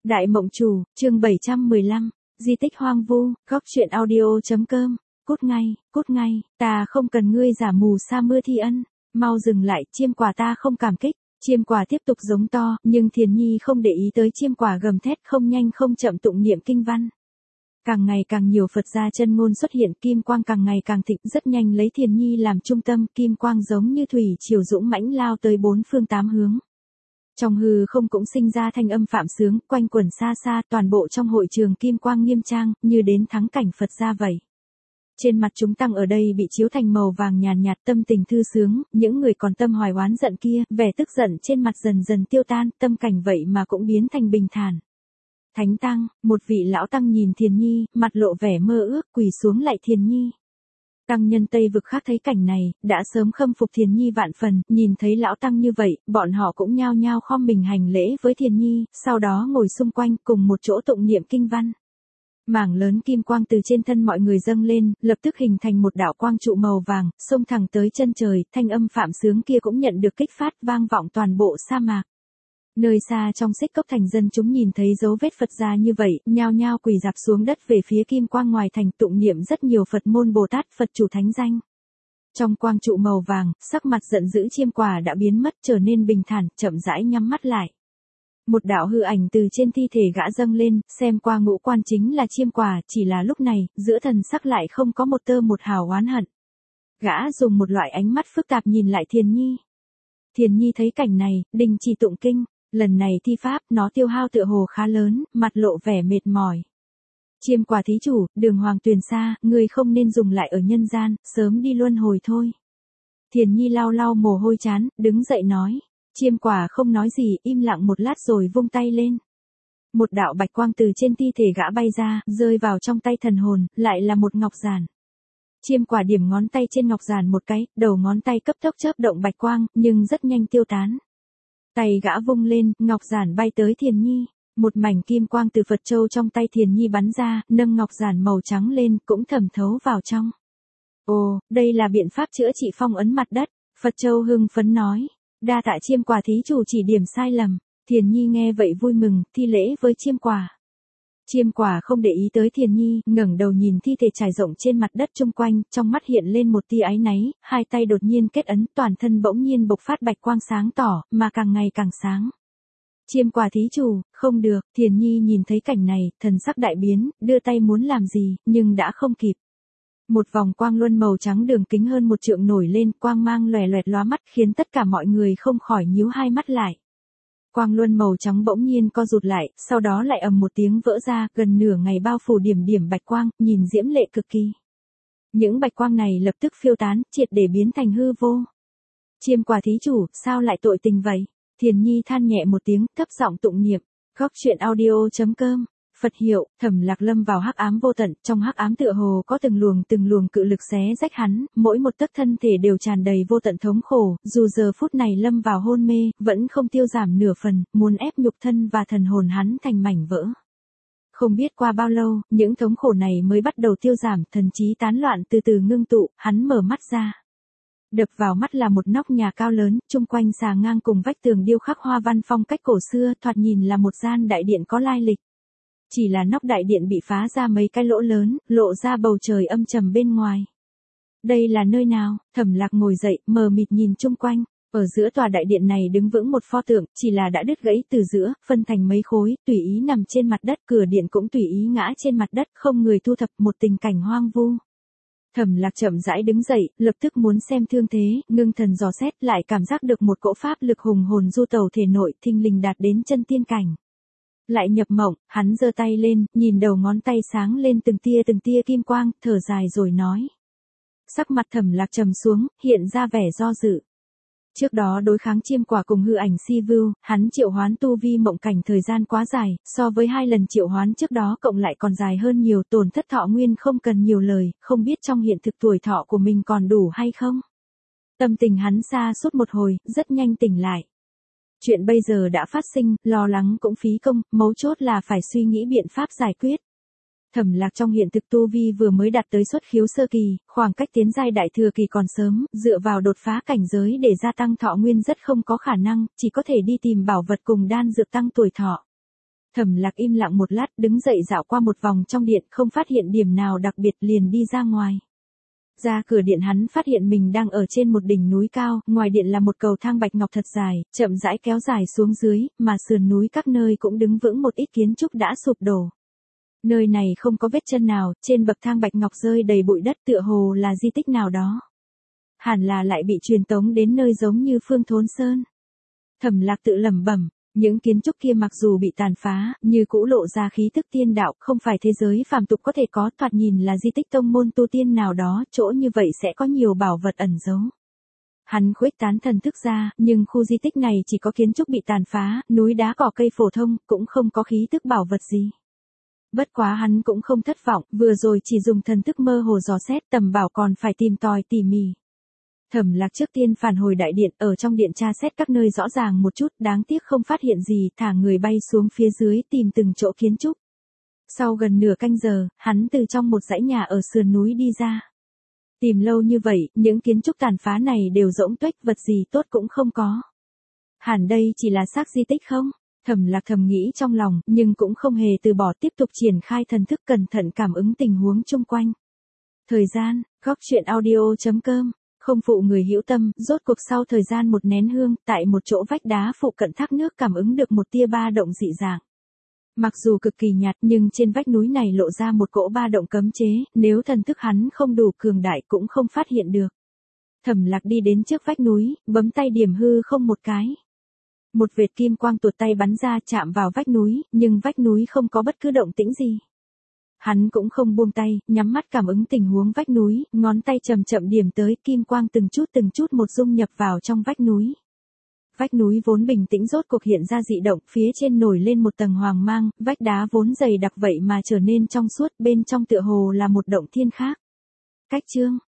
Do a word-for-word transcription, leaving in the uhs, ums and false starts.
Đại Mộng Chủ, chương bảy trăm mười lăm, Di tích hoang vu, góc truyện audio.com, cút ngay, cút ngay, ta không cần ngươi giả mù sa mưa thi ân, mau dừng lại, chiêm quả ta không cảm kích, chiêm quả tiếp tục giống to, nhưng Thiền Nhi không để ý tới chiêm quả gầm thét không nhanh không chậm tụng niệm kinh văn. Càng ngày càng nhiều Phật gia chân ngôn xuất hiện, kim quang càng ngày càng thịnh, rất nhanh lấy Thiền Nhi làm trung tâm, kim quang giống như thủy triều dũng mãnh lao tới bốn phương tám hướng. Trong hư không cũng sinh ra thanh âm phạm sướng, quanh quẩn xa xa, toàn bộ trong hội trường kim quang nghiêm trang, như đến thắng cảnh Phật gia vậy. Trên mặt chúng tăng ở đây bị chiếu thành màu vàng nhàn nhạt, tâm tình thư sướng, những người còn tâm hoài oán giận kia, vẻ tức giận trên mặt dần dần tiêu tan, tâm cảnh vậy mà cũng biến thành bình thản. Thánh tăng, một vị lão tăng nhìn Thiền Nhi, mặt lộ vẻ mơ ước, quỳ xuống lại Thiền Nhi. Tăng nhân Tây vực khác thấy cảnh này, đã sớm khâm phục Thiền Nhi vạn phần, nhìn thấy lão tăng như vậy, bọn họ cũng nhao nhao khom mình hành lễ với Thiền Nhi, sau đó ngồi xung quanh cùng một chỗ tụng niệm kinh văn. Mảng lớn kim quang từ trên thân mọi người dâng lên, lập tức hình thành một đạo quang trụ màu vàng, xông thẳng tới chân trời, thanh âm phạm sướng kia cũng nhận được kích phát vang vọng toàn bộ sa mạc. Nơi xa trong Xích Cốc thành dân chúng nhìn thấy dấu vết Phật gia như vậy, nhao nhao quỳ rạp xuống đất về phía kim quang ngoài thành tụng niệm rất nhiều Phật môn Bồ Tát Phật chủ thánh danh. Trong quang trụ màu vàng, sắc mặt giận dữ chiêm quả đã biến mất trở nên bình thản, chậm rãi nhắm mắt lại. Một đạo hư ảnh từ trên thi thể gã dâng lên, xem qua ngũ quan chính là chiêm quả, chỉ là lúc này, giữa thần sắc lại không có một tơ một hào oán hận. Gã dùng một loại ánh mắt phức tạp nhìn lại Thiền Nhi. Thiền Nhi thấy cảnh này, đình chỉ tụng kinh. Lần này thi pháp, nó tiêu hao tựa hồ khá lớn, mặt lộ vẻ mệt mỏi. Chiêm quả thí chủ, đường hoàng tuyền xa, ngươi không nên dùng lại ở nhân gian, sớm đi luân hồi thôi. Thiền Nhi lau lau mồ hôi chán, đứng dậy nói. Chiêm quả không nói gì, im lặng một lát rồi vung tay lên. Một đạo bạch quang từ trên thi thể gã bay ra, rơi vào trong tay thần hồn, lại là một ngọc giản. Chiêm quả điểm ngón tay trên ngọc giản một cái, đầu ngón tay cấp tốc chớp động bạch quang, nhưng rất nhanh tiêu tán. Tay gã vung lên, ngọc giản bay tới Thiền Nhi. Một mảnh kim quang từ Phật châu trong tay Thiền Nhi bắn ra, nâng ngọc giản màu trắng lên, cũng thẩm thấu vào trong. Ồ, đây là biện pháp chữa trị phong ấn mặt đất. Phật châu hưng phấn nói. Đa tạ chiêm quả thí chủ chỉ điểm sai lầm. Thiền Nhi nghe vậy vui mừng, thi lễ với chiêm quả. Chiêm quả không để ý tới Thiền Nhi, ngẩng đầu nhìn thi thể trải rộng trên mặt đất chung quanh, trong mắt hiện lên một tia áy náy, hai tay đột nhiên kết ấn, toàn thân bỗng nhiên bộc phát bạch quang sáng tỏ, mà càng ngày càng sáng. Chiêm quả thí chủ, không được, Thiền Nhi nhìn thấy cảnh này, thần sắc đại biến, đưa tay muốn làm gì, nhưng đã không kịp. Một vòng quang luân màu trắng đường kính hơn một trượng nổi lên, quang mang lòe loẹt lóa mắt khiến tất cả mọi người không khỏi nhíu hai mắt lại. Quang luân màu trắng bỗng nhiên co rụt lại, sau đó lại ầm một tiếng vỡ ra, gần nửa ngày bao phủ điểm điểm bạch quang, nhìn diễm lệ cực kỳ. Những bạch quang này lập tức phiêu tán, triệt để biến thành hư vô. Chiêm quả thí chủ, sao lại tội tình vậy? Thiền Nhi than nhẹ một tiếng, thấp giọng tụng niệm. Góc truyện audio.com, Phật hiệu, Thẩm Lạc lâm vào hắc ám vô tận, trong hắc ám tựa hồ có từng luồng từng luồng cự lực xé rách hắn, mỗi một tấc thân thể đều tràn đầy vô tận thống khổ, dù giờ phút này lâm vào hôn mê, vẫn không tiêu giảm nửa phần, muốn ép nhục thân và thần hồn hắn thành mảnh vỡ. Không biết qua bao lâu, những thống khổ này mới bắt đầu tiêu giảm, thần trí tán loạn từ từ ngưng tụ, hắn mở mắt ra. Đập vào mắt là một nóc nhà cao lớn, chung quanh xà ngang cùng vách tường điêu khắc hoa văn phong cách cổ xưa, thoạt nhìn là một gian đại điện có lai lịch. Chỉ là nóc đại điện bị phá ra mấy cái lỗ lớn, lộ ra bầu trời âm trầm bên ngoài. Đây là nơi nào? Thẩm Lạc ngồi dậy, mờ mịt nhìn chung quanh. Ở giữa tòa đại điện này đứng vững một pho tượng, chỉ là đã đứt gãy từ giữa, phân thành mấy khối, tùy ý nằm trên mặt đất, cửa điện cũng tùy ý ngã trên mặt đất, không người thu thập, một tình cảnh hoang vu. Thẩm Lạc chậm rãi đứng dậy, lập tức muốn xem thương thế, ngưng thần dò xét, lại cảm giác được một cỗ pháp lực hùng hồn du tẩu thể nội, thình lình đạt đến chân tiên cảnh. Lại nhập mộng, hắn giơ tay lên, nhìn đầu ngón tay sáng lên từng tia từng tia kim quang, thở dài rồi nói. Sắc mặt Thẩm Lạc trầm xuống, hiện ra vẻ do dự. Trước đó đối kháng chiêm quả cùng hư ảnh si vưu, hắn triệu hoán tu vi mộng cảnh thời gian quá dài, so với hai lần triệu hoán trước đó cộng lại còn dài hơn nhiều, tổn thất thọ nguyên không cần nhiều lời, không biết trong hiện thực tuổi thọ của mình còn đủ hay không. Tâm tình hắn xa suốt một hồi, rất nhanh tỉnh lại. Chuyện bây giờ đã phát sinh, lo lắng cũng phí công, mấu chốt là phải suy nghĩ biện pháp giải quyết. Thẩm Lạc trong hiện thực tu vi vừa mới đạt tới xuất khiếu sơ kỳ, khoảng cách tiến giai đại thừa kỳ còn sớm, dựa vào đột phá cảnh giới để gia tăng thọ nguyên rất không có khả năng, chỉ có thể đi tìm bảo vật cùng đan dược tăng tuổi thọ. Thẩm Lạc im lặng một lát, đứng dậy dạo qua một vòng trong điện, không phát hiện điểm nào đặc biệt liền đi ra ngoài. Ra cửa điện hắn phát hiện mình đang ở trên một đỉnh núi cao, ngoài điện là một cầu thang bạch ngọc thật dài, chậm rãi kéo dài xuống dưới, mà sườn núi các nơi cũng đứng vững một ít kiến trúc đã sụp đổ. Nơi này không có vết chân nào, trên bậc thang bạch ngọc rơi đầy bụi đất, tựa hồ là di tích nào đó. Hẳn là lại bị truyền tống đến nơi giống như Phương Thốn Sơn. Thẩm Lạc tự lẩm bẩm, những kiến trúc kia mặc dù bị tàn phá, như cũ lộ ra khí tức tiên đạo, không phải thế giới phàm tục có thể có, thoạt nhìn là di tích tông môn tu tiên nào đó, chỗ như vậy sẽ có nhiều bảo vật ẩn giấu. Hắn khuếch tán thần thức ra, nhưng khu di tích này chỉ có kiến trúc bị tàn phá, núi đá cỏ cây phổ thông, cũng không có khí tức bảo vật gì. Bất quá hắn cũng không thất vọng, vừa rồi chỉ dùng thần thức mơ hồ dò xét, tầm bảo còn phải tìm tòi tỉ mỉ. Thẩm Lạc trước tiên phản hồi đại điện, ở trong điện tra xét các nơi rõ ràng một chút, đáng tiếc không phát hiện gì, thả người bay xuống phía dưới tìm từng chỗ kiến trúc. Sau gần nửa canh giờ, hắn từ trong một dãy nhà ở sườn núi đi ra. Tìm lâu như vậy, những kiến trúc tàn phá này đều rỗng tuếch, vật gì tốt cũng không có. Hẳn đây chỉ là xác di tích không? Thẩm Lạc thầm nghĩ trong lòng, nhưng cũng không hề từ bỏ, tiếp tục triển khai thần thức cẩn thận cảm ứng tình huống chung quanh. Thời gian, góc truyện audio chấm com. Không phụ người hữu tâm, rốt cuộc sau thời gian một nén hương, tại một chỗ vách đá phụ cận thác nước cảm ứng được một tia ba động dị dạng. Mặc dù cực kỳ nhạt nhưng trên vách núi này lộ ra một cỗ ba động cấm chế, nếu thần thức hắn không đủ cường đại cũng không phát hiện được. Thẩm Lạc đi đến trước vách núi, bấm tay điểm hư không một cái. Một vệt kim quang tuột tay bắn ra chạm vào vách núi, nhưng vách núi không có bất cứ động tĩnh gì. Hắn cũng không buông tay, nhắm mắt cảm ứng tình huống vách núi, ngón tay chậm chậm điểm tới, kim quang từng chút từng chút một dung nhập vào trong vách núi. Vách núi vốn bình tĩnh rốt cuộc hiện ra dị động, phía trên nổi lên một tầng hoàng mang, vách đá vốn dày đặc vậy mà trở nên trong suốt, bên trong tựa hồ là một động thiên khác. Cách chương,